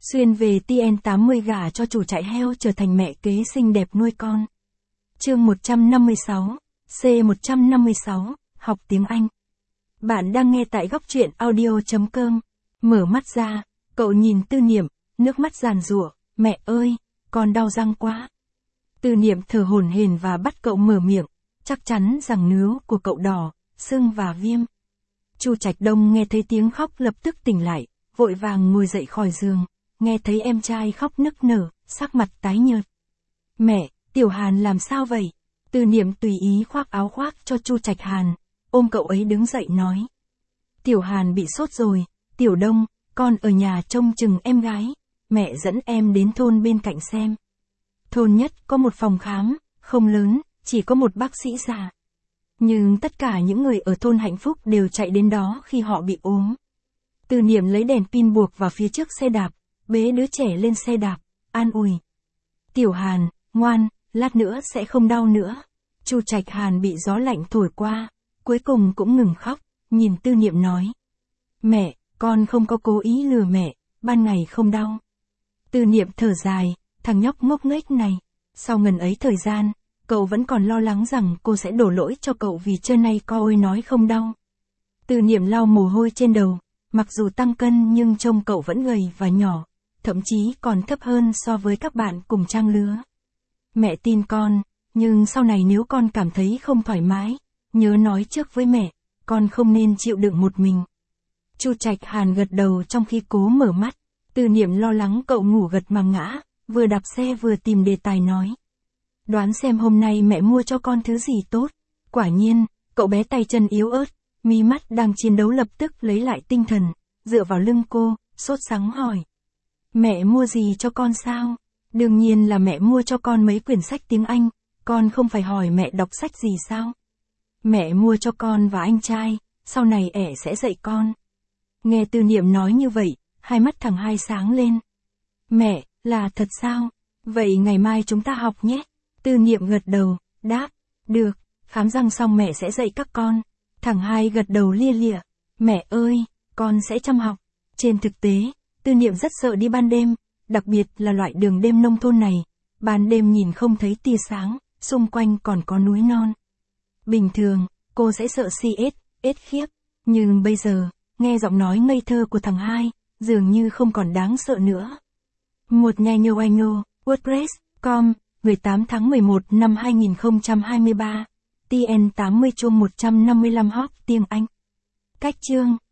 Xuyên về TN80 gả cho chủ trại heo trở thành mẹ kế xinh đẹp nuôi con. Chương 156, C156, học tiếng Anh. Bạn đang nghe tại góc truyện audio.com. Mở mắt ra, cậu nhìn Tư Niệm, nước mắt giàn giụa, mẹ ơi, con đau răng quá. Tư Niệm thở hổn hển và bắt cậu mở miệng, chắc chắn rằng nướu của cậu đỏ, sưng và viêm. Chu Trạch Đông nghe thấy tiếng khóc lập tức tỉnh lại, vội vàng ngồi dậy khỏi giường, nghe thấy em trai khóc nức nở, sắc mặt tái nhợt. Mẹ, Tiểu Hàn làm sao vậy? Tư Niệm tùy ý khoác áo khoác cho Chu Trạch Hàn, ôm cậu ấy đứng dậy nói. Tiểu Hàn bị sốt rồi, Tiểu Đông, con ở nhà trông chừng em gái, mẹ dẫn em đến thôn bên cạnh xem. Thôn nhất có một phòng khám, không lớn, chỉ có một bác sĩ già. Nhưng tất cả những người ở thôn Hạnh Phúc đều chạy đến đó khi họ bị ốm. Tư Niệm lấy đèn pin buộc vào phía trước xe đạp, bế đứa trẻ lên xe đạp, an ủi. Tiểu Hàn, ngoan, lát nữa sẽ không đau nữa. Chu Trạch Hàn bị gió lạnh thổi qua, cuối cùng cũng ngừng khóc, nhìn Tư Niệm nói. Mẹ, con không có cố ý lừa mẹ, ban ngày không đau. Tư Niệm thở dài, thằng nhóc ngốc nghếch này. Sau ngần ấy thời gian, cậu vẫn còn lo lắng rằng cô sẽ đổ lỗi cho cậu vì trưa nay coi nói không đau. Tư Niệm lau mồ hôi trên đầu, mặc dù tăng cân nhưng trông cậu vẫn gầy và nhỏ, thậm chí còn thấp hơn so với các bạn cùng trang lứa. Mẹ tin con, nhưng sau này nếu con cảm thấy không thoải mái, nhớ nói trước với mẹ, con không nên chịu đựng một mình. Chu Trạch Hàn gật đầu trong khi cố mở mắt, Tư Niệm lo lắng cậu ngủ gật mà ngã, vừa đạp xe vừa tìm đề tài nói. Đoán xem hôm nay mẹ mua cho con thứ gì tốt. Quả nhiên, cậu bé tay chân yếu ớt, mí mắt đang chiến đấu lập tức lấy lại tinh thần, dựa vào lưng cô, sốt sắng hỏi. Mẹ mua gì cho con sao? Đương nhiên là mẹ mua cho con mấy quyển sách tiếng Anh, con không phải hỏi mẹ đọc sách gì sao? Mẹ mua cho con và anh trai, sau này ẻ sẽ dạy con. Nghe Tư Niệm nói như vậy, hai mắt thằng hai sáng lên. Mẹ, là thật sao? Vậy ngày mai chúng ta học nhé. Tư Niệm gật đầu, đáp, được, khám răng xong mẹ sẽ dạy các con. Thằng hai gật đầu lia lịa, mẹ ơi, con sẽ chăm học. Trên thực tế, Tư Niệm rất sợ đi ban đêm, đặc biệt là loại đường đêm nông thôn này. Ban đêm nhìn không thấy tia sáng, xung quanh còn có núi non. Bình thường, cô sẽ sợ ếch khiếp, nhưng bây giờ, nghe giọng nói ngây thơ của thằng hai, dường như không còn đáng sợ nữa. Một nhà nhô ai nhô, WordPress.com, 18 tháng 11 năm 2023, TN80 chuông 155 hot tiếng Anh. Cách chương